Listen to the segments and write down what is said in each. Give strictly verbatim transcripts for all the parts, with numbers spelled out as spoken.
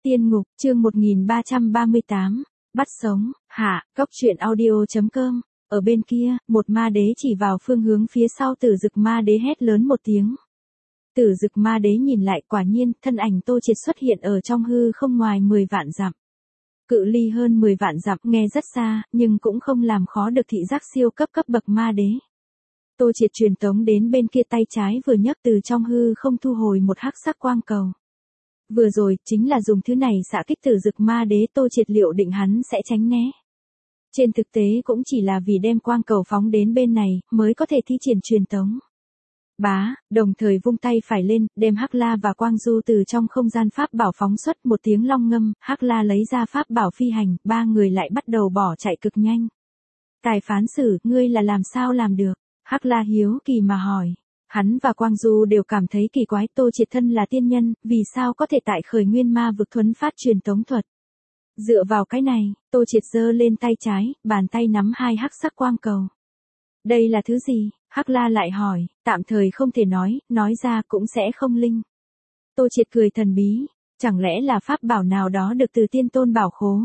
Tiên ngục, chương một nghìn ba trăm ba mươi tám, bắt sống, hạ, cốc truyện audio.com, ở bên kia, một ma đế chỉ vào phương hướng phía sau Tử Dực ma đế hét lớn một tiếng. Tử Dực ma đế nhìn lại, quả nhiên, thân ảnh Tô Triệt xuất hiện ở trong hư không ngoài mười vạn dặm. Cự ly hơn mười vạn dặm nghe rất xa, nhưng cũng không làm khó được thị giác siêu cấp cấp bậc ma đế. Tô Triệt truyền tống đến bên kia, tay trái vừa nhấc từ trong hư không thu hồi một hắc sắc quang cầu. Vừa rồi, chính là dùng thứ này xạ kích Tử Dực ma đế. Tô Triệt liệu định hắn sẽ tránh né. Trên thực tế cũng chỉ là vì đem quang cầu phóng đến bên này, mới có thể thi triển truyền tống. Bá, đồng thời vung tay phải lên, đem Hắc La và Quang Du từ trong không gian pháp bảo phóng xuất. Một tiếng long ngâm, Hắc La lấy ra pháp bảo phi hành, ba người lại bắt đầu bỏ chạy cực nhanh. Tài phán xử, ngươi là làm sao làm được? Hắc La hiếu kỳ mà hỏi. Hắn và Quang Du đều cảm thấy kỳ quái, Tô Triệt thân là tiên nhân, vì sao có thể tại khởi nguyên ma vực thuấn phát truyền tống thuật. Dựa vào cái này, Tô Triệt giơ lên tay trái, bàn tay nắm hai hắc sắc quang cầu. Đây là thứ gì? Hắc La lại hỏi, tạm thời không thể nói, nói ra cũng sẽ không linh. Tô Triệt cười thần bí, chẳng lẽ là pháp bảo nào đó được từ tiên tôn bảo khố?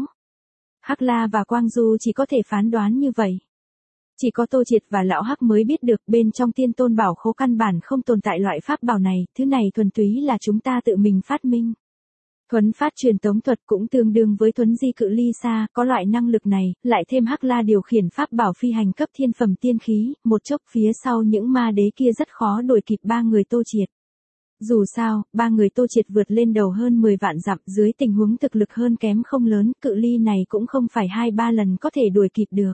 Hắc La và Quang Du chỉ có thể phán đoán như vậy. Chỉ có Tô Triệt và Lão Hắc mới biết được bên trong tiên tôn bảo khố căn bản không tồn tại loại pháp bảo này, thứ này thuần túy là chúng ta tự mình phát minh. Thuấn phát truyền tống thuật cũng tương đương với thuấn di cự ly xa, có loại năng lực này, lại thêm Hắc La điều khiển pháp bảo phi hành cấp thiên phẩm tiên khí, một chốc phía sau những ma đế kia rất khó đuổi kịp ba người Tô Triệt. Dù sao, ba người Tô Triệt vượt lên đầu hơn mười vạn dặm, dưới tình huống thực lực hơn kém không lớn, cự ly này cũng không phải hai ba lần có thể đuổi kịp được.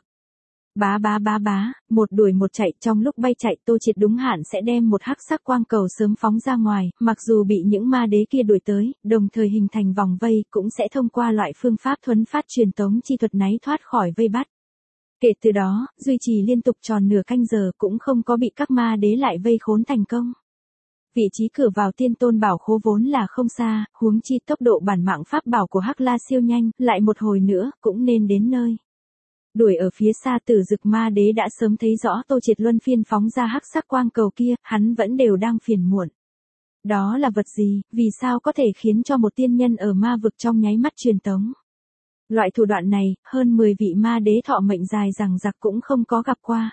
Bá bá bá bá, một đuổi một chạy, trong lúc bay chạy Tô Triệt đúng hạn sẽ đem một hắc sắc quang cầu sớm phóng ra ngoài, mặc dù bị những ma đế kia đuổi tới, đồng thời hình thành vòng vây, cũng sẽ thông qua loại phương pháp thuấn phát truyền tống chi thuật náy thoát khỏi vây bắt. Kể từ đó, duy trì liên tục tròn nửa canh giờ cũng không có bị các ma đế lại vây khốn thành công. Vị trí cửa vào tiên tôn bảo khố vốn là không xa, huống chi tốc độ bản mạng pháp bảo của Hắc La siêu nhanh, lại một hồi nữa, cũng nên đến nơi. Đuổi ở phía xa Tử Dực ma đế đã sớm thấy rõ Tô Triệt luân phiên phóng ra hắc sắc quang cầu kia, hắn vẫn đều đang phiền muộn. Đó là vật gì, vì sao có thể khiến cho một tiên nhân ở ma vực trong nháy mắt truyền tống? Loại thủ đoạn này, hơn mười vị ma đế thọ mệnh dài rằng giặc cũng không có gặp qua.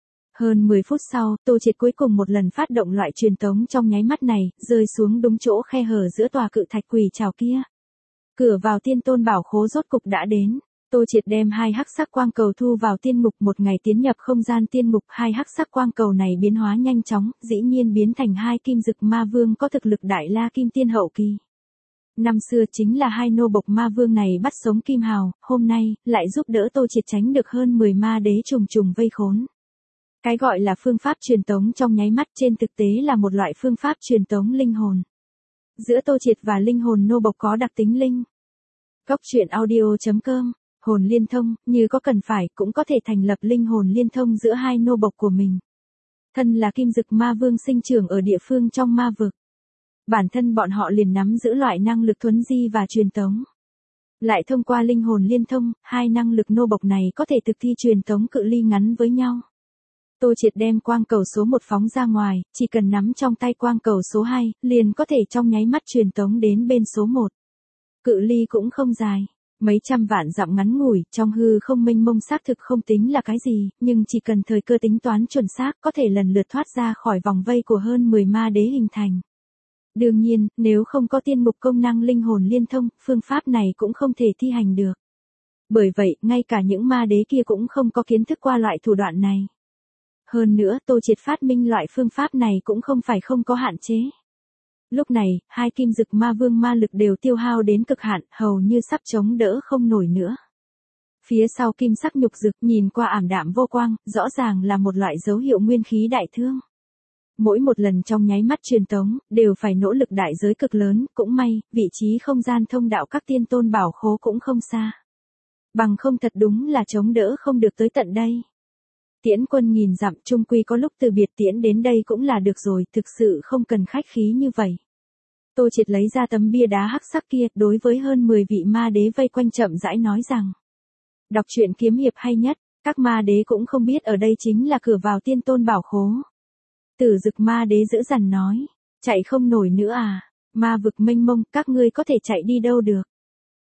Hơn mười phút sau, Tô Triệt cuối cùng một lần phát động loại truyền tống trong nháy mắt này, rơi xuống đúng chỗ khe hở giữa tòa cự thạch quỷ trảo kia. Cửa vào tiên tôn bảo khố rốt cục đã đến. Tô Triệt đem hai hắc sắc quang cầu thu vào tiên ngục, một ngày tiến nhập không gian tiên ngục, hai hắc sắc quang cầu này biến hóa nhanh chóng, dĩ nhiên biến thành hai kim dực ma vương có thực lực đại la kim tiên hậu kỳ. Năm xưa chính là hai nô bộc ma vương này bắt sống Kim Hào, hôm nay, lại giúp đỡ Tô Triệt tránh được hơn mười ma đế trùng trùng vây khốn. Cái gọi là phương pháp truyền tống trong nháy mắt trên thực tế là một loại phương pháp truyền tống linh hồn. Giữa Tô Triệt và linh hồn nô bộc có đặc tính linh. Cốc truyện audio.com, hồn liên thông, như có cần phải cũng có thể thành lập linh hồn liên thông giữa hai nô bộc của mình. Thân là kim dực ma vương sinh trưởng ở địa phương trong ma vực. Bản thân bọn họ liền nắm giữ loại năng lực thuấn di và truyền tống. Lại thông qua linh hồn liên thông, hai năng lực nô bộc này có thể thực thi truyền tống cự ly ngắn với nhau. Tô Triệt đem quang cầu số một phóng ra ngoài, chỉ cần nắm trong tay quang cầu số hai, liền có thể trong nháy mắt truyền tống đến bên số một. Cự ly cũng không dài. Mấy trăm vạn dặm ngắn ngủi, trong hư không mênh mông xác thực không tính là cái gì, nhưng chỉ cần thời cơ tính toán chuẩn xác có thể lần lượt thoát ra khỏi vòng vây của hơn mười ma đế hình thành. Đương nhiên, nếu không có tiên mục công năng linh hồn liên thông, phương pháp này cũng không thể thi hành được. Bởi vậy, ngay cả những ma đế kia cũng không có kiến thức qua loại thủ đoạn này. Hơn nữa, Tô Triệt phát minh loại phương pháp này cũng không phải không có hạn chế. Lúc này, hai kim dực ma vương ma lực đều tiêu hao đến cực hạn, hầu như sắp chống đỡ không nổi nữa. Phía sau kim sắc nhục dực nhìn qua ảm đạm vô quang, rõ ràng là một loại dấu hiệu nguyên khí đại thương. Mỗi một lần trong nháy mắt truyền tống, đều phải nỗ lực đại giới cực lớn, cũng may, vị trí không gian thông đạo các tiên tôn bảo khố cũng không xa. Bằng không thật đúng là chống đỡ không được tới tận đây. Tiễn quân nghìn dặm chung quy có lúc từ biệt tiễn đến đây cũng là được rồi, thực sự không cần khách khí như vậy. Tô Triệt lấy ra tấm bia đá hắc sắc kia, đối với hơn mười vị ma đế vây quanh chậm rãi nói rằng. Đọc truyện kiếm hiệp hay nhất, các ma đế cũng không biết ở đây chính là cửa vào tiên tôn bảo khố. Tử Dực ma đế dữ dằn nói, chạy không nổi nữa à, ma vực mênh mông, các ngươi có thể chạy đi đâu được.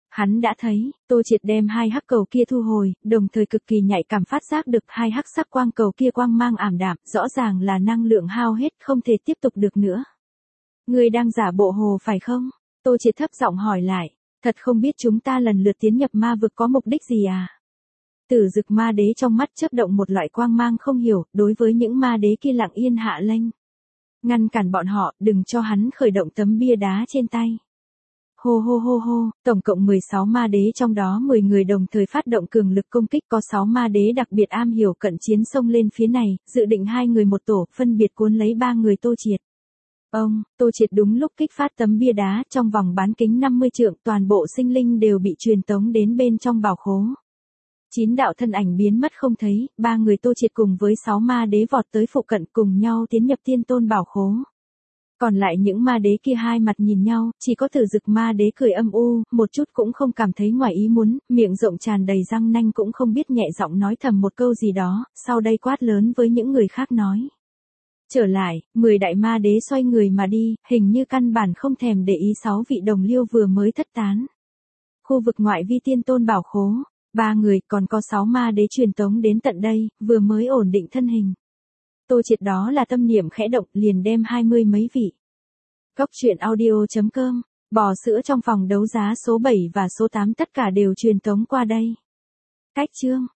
Hắn đã thấy, Tô Triệt đem hai hắc cầu kia thu hồi, đồng thời cực kỳ nhạy cảm phát giác được hai hắc sắc quang cầu kia quang mang ảm đạm, rõ ràng là năng lượng hao hết không thể tiếp tục được nữa. Ngươi đang giả bộ hồ phải không? Tô Triệt thấp giọng hỏi lại, thật không biết chúng ta lần lượt tiến nhập ma vực có mục đích gì à? Tử Dực Ma Đế trong mắt chớp động một loại quang mang không hiểu, đối với những ma đế kia lặng yên hạ lệnh. Ngăn cản bọn họ, đừng cho hắn khởi động tấm bia đá trên tay. Hô hô hô hô, tổng cộng mười sáu ma đế trong đó mười người đồng thời phát động cường lực công kích, có sáu ma đế đặc biệt am hiểu cận chiến xông lên phía này, dự định hai người một tổ, phân biệt cuốn lấy ba người Tô Triệt. Ông, Tô Triệt đúng lúc kích phát tấm bia đá, trong vòng bán kính năm mươi trượng, toàn bộ sinh linh đều bị truyền tống đến bên trong bảo khố. Chín đạo thân ảnh biến mất không thấy, ba người Tô Triệt cùng với sáu ma đế vọt tới phụ cận cùng nhau tiến nhập Tiên Tôn bảo khố. Còn lại những ma đế kia hai mặt nhìn nhau, chỉ có Tử Dực Ma Đế cười âm u, một chút cũng không cảm thấy ngoài ý muốn, miệng rộng tràn đầy răng nanh cũng không biết nhẹ giọng nói thầm một câu gì đó, sau đây quát lớn với những người khác nói. Trở lại, mười đại ma đế xoay người mà đi, hình như căn bản không thèm để ý sáu vị đồng liêu vừa mới thất tán. Khu vực ngoại vi Tiên Tôn bảo khố, ba người còn có sáu ma đế truyền tống đến tận đây, vừa mới ổn định thân hình. Tô Triệt đó là tâm niệm khẽ động liền đem hai mươi mấy vị. Cốc truyện audio chấm com, bò sữa trong phòng đấu giá số bảy và số tám tất cả đều truyền tống qua đây. Cách chương